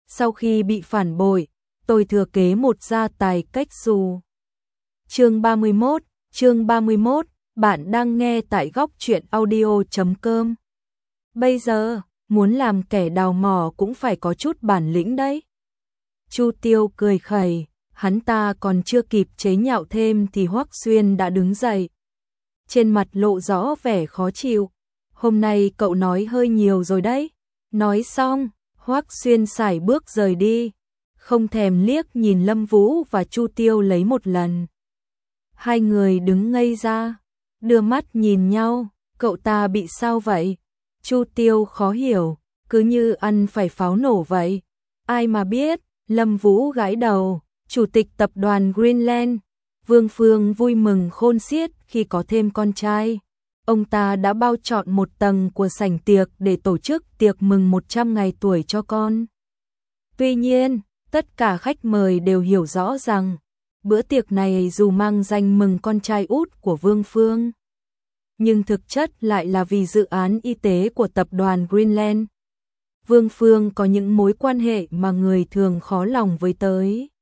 Sau khi bị phản bội, tôi thừa kế một gia tài cách xù. Chương 31, bạn đang nghe tại góc truyện audio.com. Bây giờ, muốn làm kẻ đào mỏ cũng phải có chút bản lĩnh đấy. Chu Tiêu cười khẩy, hắn ta còn chưa kịp chế nhạo thêm thì Hoắc Xuyên đã đứng dậy. Trên mặt lộ rõ vẻ khó chịu. Hôm nay cậu nói hơi nhiều rồi đấy. Nói xong, Hoắc Xuyên sải bước rời đi, không thèm liếc nhìn Lâm Vũ và Chu Tiêu lấy một lần. Hai người đứng ngây ra, đưa mắt nhìn nhau, cậu ta bị sao vậy? Chu Tiêu khó hiểu, cứ như ăn phải pháo nổ vậy. Ai mà biết, Lâm Vũ gãi đầu, chủ tịch tập đoàn Greenland, Vương Phương vui mừng khôn xiết khi có thêm con trai. Ông ta đã bao trọn một tầng của sảnh tiệc để tổ chức tiệc mừng 100 ngày tuổi cho con. Tuy nhiên, tất cả khách mời đều hiểu rõ rằng, bữa tiệc này dù mang danh mừng con trai út của Vương Phương, nhưng thực chất lại là vì dự án y tế của tập đoàn Greenland. Vương Phương có những mối quan hệ mà người thường khó lòng với tới.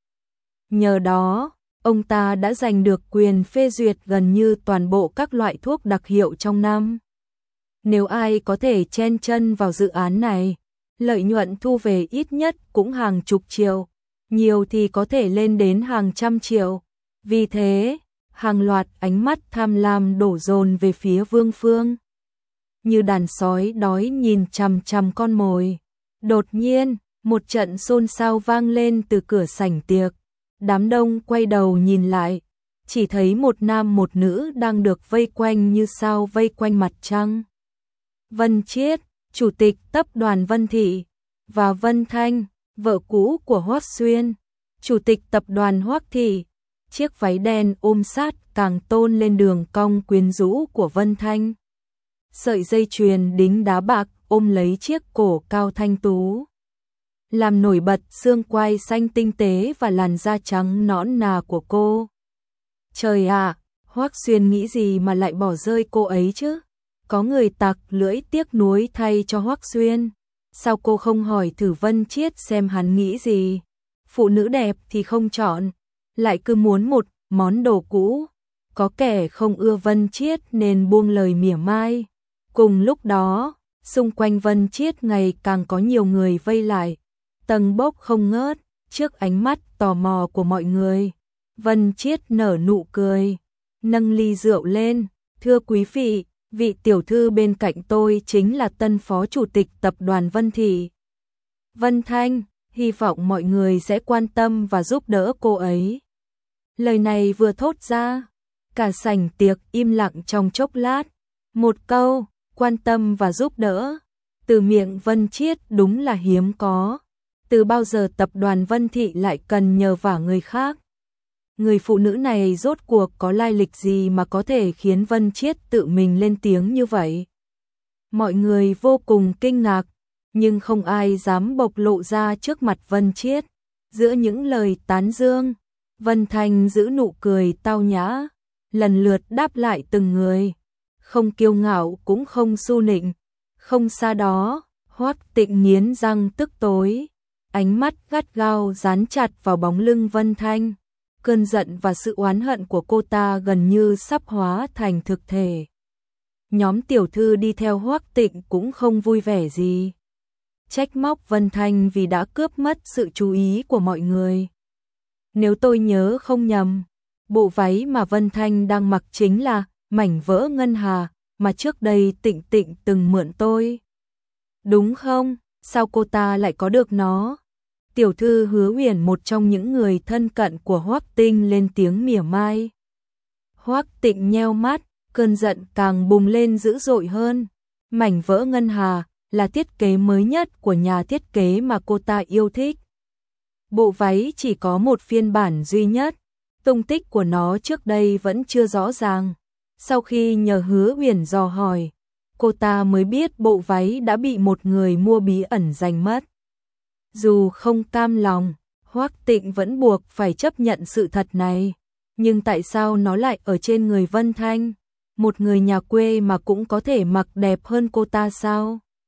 Nhờ đó, ông ta đã giành được quyền phê duyệt gần như toàn bộ các loại thuốc đặc hiệu trong năm. Nếu ai có thể chen chân vào dự án này, lợi nhuận thu về ít nhất cũng hàng chục triệu, nhiều thì có thể lên đến hàng trăm triệu. Vì thế, hàng loạt ánh mắt tham lam đổ dồn về phía Vương Phương. Như đàn sói đói nhìn chằm chằm con mồi. Đột nhiên, một trận xôn xao vang lên từ cửa sảnh tiệc. Đám đông quay đầu nhìn lại, chỉ thấy một nam một nữ đang được vây quanh như sao vây quanh mặt trăng. Vân Chiết, chủ tịch tập đoàn Vân Thị, và Vân Thanh, vợ cũ của Hoắc Xuyên, chủ tịch tập đoàn Hoắc Thị. Chiếc váy đen ôm sát càng tôn lên đường cong quyến rũ của Vân Thanh. Sợi dây chuyền đính đá bạc ôm lấy chiếc cổ cao thanh tú, làm nổi bật xương quai xanh tinh tế và làn da trắng nõn nà của cô. Trời ạ, Hoắc Xuyên nghĩ gì mà lại bỏ rơi cô ấy chứ? Có người tặc lưỡi tiếc nuối thay cho Hoắc Xuyên. Sao cô không hỏi thử Vân Chiết xem hắn nghĩ gì? Phụ nữ đẹp thì không chọn, lại cứ muốn một món đồ cũ. Có kẻ không ưa Vân Chiết nên buông lời mỉa mai. Cùng lúc đó, xung quanh Vân Chiết ngày càng có nhiều người vây lại, tầng bốc không ngớt, trước ánh mắt tò mò của mọi người. Vân Chiết nở nụ cười, nâng ly rượu lên, thưa quý vị tiểu thư bên cạnh tôi chính là tân phó chủ tịch tập đoàn Vân Thị, Vân Thanh, hy vọng mọi người sẽ quan tâm và giúp đỡ cô ấy. Lời này vừa thốt ra, cả sảnh tiệc im lặng trong chốc lát. Một câu, quan tâm và giúp đỡ, từ miệng Vân Chiết đúng là hiếm có. Từ bao giờ tập đoàn Vân Thị lại cần nhờ vả người khác? Người phụ nữ này rốt cuộc có lai lịch gì mà có thể khiến Vân Chiết tự mình lên tiếng như vậy? Mọi người vô cùng kinh ngạc, nhưng không ai dám bộc lộ ra trước mặt Vân Chiết. Giữa những lời tán dương, Vân Thanh giữ nụ cười tao nhã, lần lượt đáp lại từng người. Không kiêu ngạo cũng không su nịnh. Không xa đó, Hoắc Tịnh nghiến răng tức tối, ánh mắt gắt gao dán chặt vào bóng lưng Vân Thanh. Cơn giận và sự oán hận của cô ta gần như sắp hóa thành thực thể. Nhóm tiểu thư đi theo Hoắc Tịnh cũng không vui vẻ gì, trách móc Vân Thanh vì đã cướp mất sự chú ý của mọi người. Nếu tôi nhớ không nhầm, bộ váy mà Vân Thanh đang mặc chính là mảnh vỡ ngân hà mà trước đây Tịnh Tịnh từng mượn tôi. Đúng không? Sao cô ta lại có được nó? Tiểu thư Hứa Huyền, một trong những người thân cận của Hoắc Tinh, lên tiếng mỉa mai. Hoắc Tịnh nheo mắt, cơn giận càng bùng lên dữ dội hơn. Mảnh vỡ ngân hà là thiết kế mới nhất của nhà thiết kế mà cô ta yêu thích. Bộ váy chỉ có một phiên bản duy nhất, tung tích của nó trước đây vẫn chưa rõ ràng. Sau khi nhờ Hứa Huyền dò hỏi, cô ta mới biết bộ váy đã bị một người mua bí ẩn giành mất. Dù không cam lòng, Hoắc Tịnh vẫn buộc phải chấp nhận sự thật này. Nhưng tại sao nó lại ở trên người Vân Thanh? Một người nhà quê mà cũng có thể mặc đẹp hơn cô ta sao?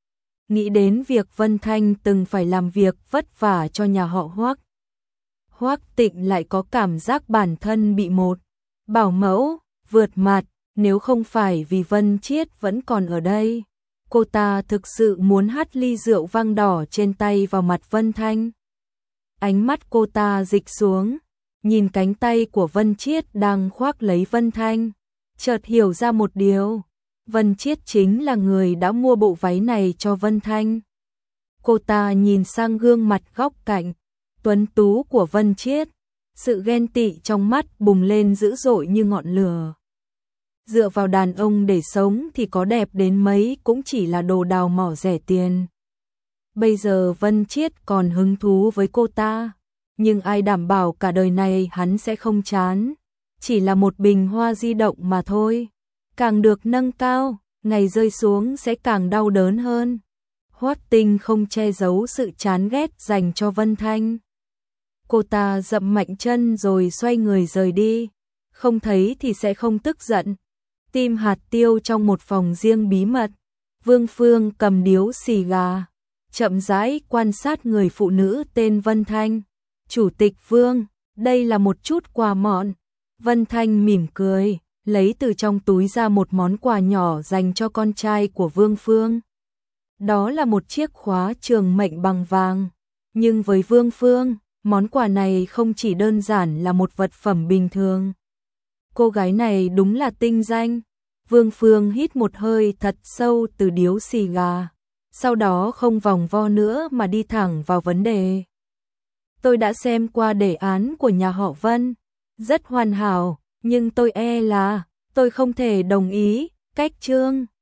nghĩ đến việc Vân Thanh từng phải làm việc vất vả cho nhà họ Hoắc. Hoắc Tịnh lại có cảm giác bản thân bị một bảo mẫu vượt mặt, nếu không phải vì Vân Chiết vẫn còn ở đây, cô ta thực sự muốn hắt ly rượu vang đỏ trên tay vào mặt Vân Thanh. Ánh mắt cô ta dịch xuống, nhìn cánh tay của Vân Chiết đang khoác lấy Vân Thanh, chợt hiểu ra một điều, Vân Chiết chính là người đã mua bộ váy này cho Vân Thanh. Cô ta nhìn sang gương mặt góc cạnh tuấn tú của Vân Chiết, sự ghen tị trong mắt bùng lên dữ dội như ngọn lửa. Dựa vào đàn ông để sống thì có đẹp đến mấy cũng chỉ là đồ đào mỏ rẻ tiền. Bây giờ Vân Chiết còn hứng thú với cô ta, nhưng ai đảm bảo cả đời này hắn sẽ không chán. Chỉ là một bình hoa di động mà thôi. Càng được nâng cao, ngày rơi xuống sẽ càng đau đớn hơn. Hoắc Tinh không che giấu sự chán ghét dành cho Vân Thanh. Cô ta dậm mạnh chân rồi xoay người rời đi. Không thấy thì sẽ không tức giận. Tim hạt tiêu trong một phòng riêng bí mật. Vương Phương cầm điếu xì gà, chậm rãi quan sát người phụ nữ tên Vân Thanh. Chủ tịch Vương, đây là một chút quà mọn. Vân Thanh mỉm cười, lấy từ trong túi ra một món quà nhỏ dành cho con trai của Vương Phương. Đó là một chiếc khóa trường mệnh bằng vàng. Nhưng với Vương Phương, món quà này không chỉ đơn giản là một vật phẩm bình thường. Cô gái này đúng là tinh danh. Vương Phương hít một hơi thật sâu từ điếu xì gà, sau đó không vòng vo nữa mà đi thẳng vào vấn đề. Tôi đã xem qua đề án của nhà họ Vân, rất hoàn hảo, nhưng tôi e là tôi không thể đồng ý. Cách chương